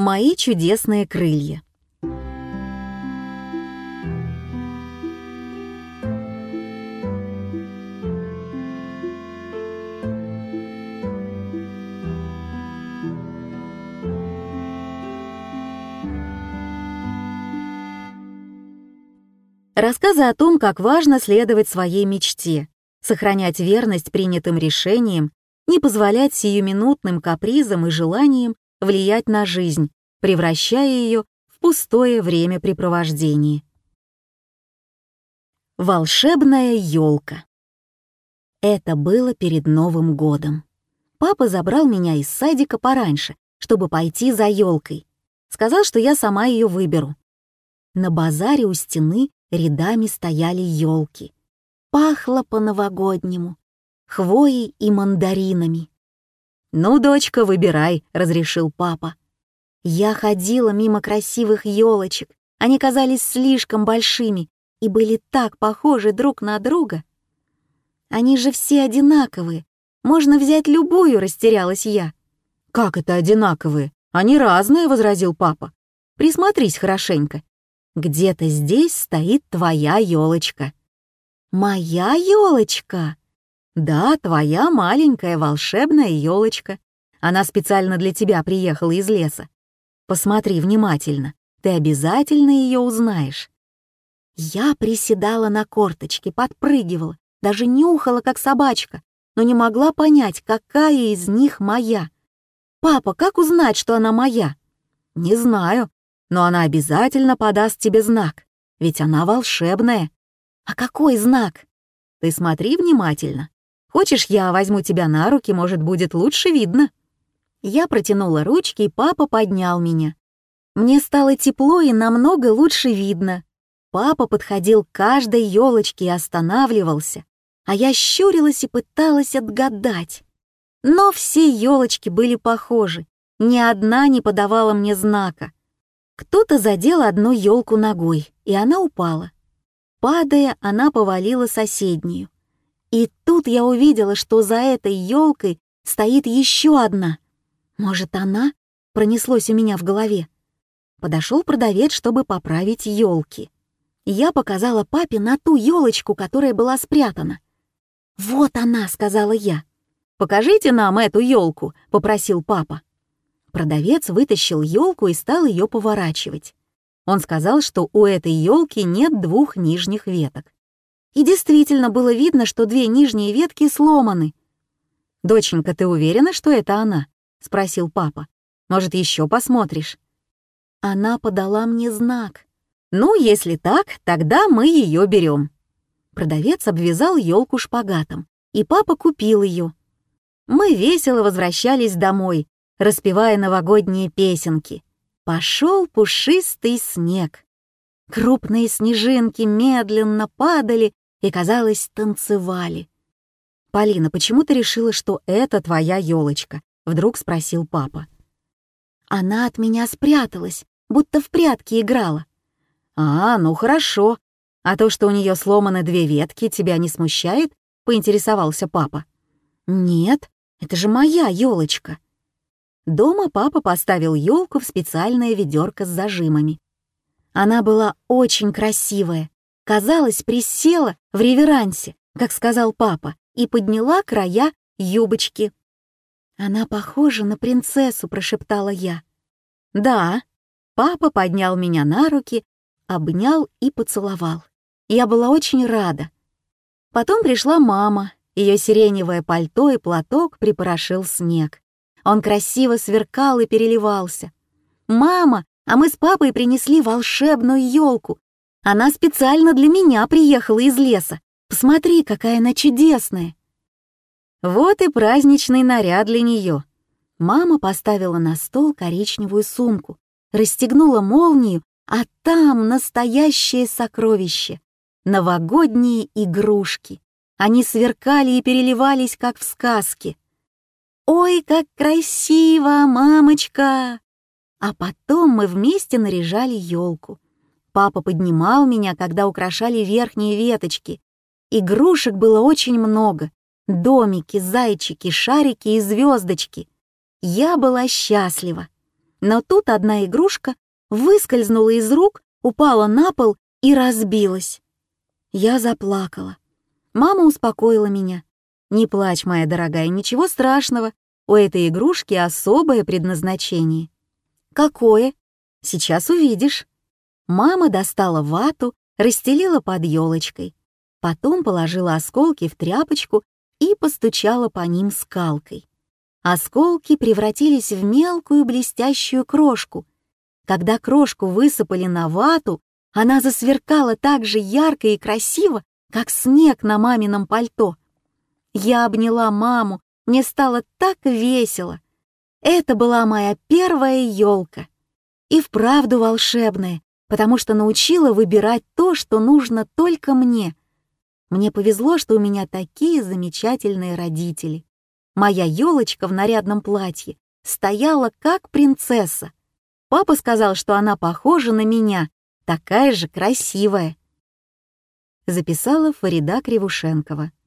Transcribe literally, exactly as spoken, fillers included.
Мои чудесные крылья. Рассказы о том, как важно следовать своей мечте, сохранять верность принятым решениям, не позволять сиюминутным капризам и желаниям влиять на жизнь, превращая ее в пустое времяпрепровождение. Волшебная елка. Это было перед Новым годом. Папа забрал меня из садика пораньше, чтобы пойти за елкой. Сказал, что я сама ее выберу. На базаре у стены рядами стояли елки. Пахло по-новогоднему, хвоей и мандаринами. «Ну, дочка, выбирай», — разрешил папа. Я ходила мимо красивых елочек. Они казались слишком большими и были так похожи друг на друга. Они же все одинаковые. Можно взять любую, растерялась я. «Как это одинаковые? Они разные», — возразил папа. «Присмотрись хорошенько. Где-то здесь стоит твоя елочка». «Моя елочка?» «Да, твоя маленькая волшебная елочка. Она специально для тебя приехала из леса. Посмотри внимательно, ты обязательно ее узнаешь». Я приседала на корточки, подпрыгивала, даже нюхала, как собачка, но не могла понять, какая из них моя. «Папа, как узнать, что она моя?» «Не знаю, но она обязательно подаст тебе знак, ведь она волшебная». «А какой знак?» «Ты смотри внимательно. Хочешь, я возьму тебя на руки, может, будет лучше видно?» Я протянула ручки, и папа поднял меня. Мне стало тепло и намного лучше видно. Папа подходил к каждой елочке и останавливался, а я щурилась и пыталась отгадать. Но все елочки были похожи, ни одна не подавала мне знака. Кто-то задел одну елку ногой, и она упала. Падая, она повалила соседнюю. И тут я увидела, что за этой елкой стоит еще одна. Может, она? Пронеслось у меня в голове. Подошел продавец, чтобы поправить елки. Я показала папе на ту елочку, которая была спрятана. «Вот она», — сказала я. «Покажите нам эту елку», — попросил папа. Продавец вытащил елку и стал ее поворачивать. Он сказал, что у этой елки нет двух нижних веток. И действительно было видно, что две нижние ветки сломаны. «Доченька, ты уверена, что это она?» — спросил папа. «Может, еще посмотришь?» Она подала мне знак. «Ну, если так, тогда мы ее берем». Продавец обвязал елку шпагатом, и папа купил ее. Мы весело возвращались домой, распевая новогодние песенки. Пошел пушистый снег. Крупные снежинки медленно падали и, казалось, танцевали. «Полина, почему ты решила, что это твоя елочка?» — вдруг спросил папа. Она от меня спряталась, будто в прятки играла. «А, ну хорошо. А то, что у нее сломаны две ветки, тебя не смущает?» — поинтересовался папа. «Нет, это же моя елочка». Дома папа поставил елку в специальное ведерко с зажимами. Она была очень красивая. Казалось, присела в реверансе, как сказал папа, и подняла края юбочки. «Она похожа на принцессу», — прошептала я. «Да». Папа поднял меня на руки, обнял и поцеловал. Я была очень рада. Потом пришла мама. Ее сиреневое пальто и платок припорошил снег. Он красиво сверкал и переливался. «Мама, а мы с папой принесли волшебную елку. Она специально для меня приехала из леса. Посмотри, какая она чудесная!» Вот и праздничный наряд для нее. Мама поставила на стол коричневую сумку, расстегнула молнию, а там настоящее сокровище — новогодние игрушки. Они сверкали и переливались, как в сказке. «Ой, как красиво, мамочка!» А потом мы вместе наряжали елку. Папа поднимал меня, когда украшали верхние веточки. Игрушек было очень много. Домики, зайчики, шарики и звездочки. Я была счастлива. Но тут одна игрушка выскользнула из рук, упала на пол и разбилась. Я заплакала. Мама успокоила меня. «Не плачь, моя дорогая, ничего страшного. У этой игрушки особое предназначение». «Какое? Сейчас увидишь». Мама достала вату, расстелила под елочкой, потом положила осколки в тряпочку и постучала по ним скалкой. Осколки превратились в мелкую блестящую крошку. Когда крошку высыпали на вату, она засверкала так же ярко и красиво, как снег на мамином пальто. Я обняла маму, мне стало так весело. Это была моя первая елка. И вправду волшебная, потому что научила выбирать то, что нужно только мне. Мне повезло, что у меня такие замечательные родители. Моя елочка в нарядном платье стояла как принцесса. Папа сказал, что она похожа на меня, такая же красивая. Записала Фарида Кривушенкова.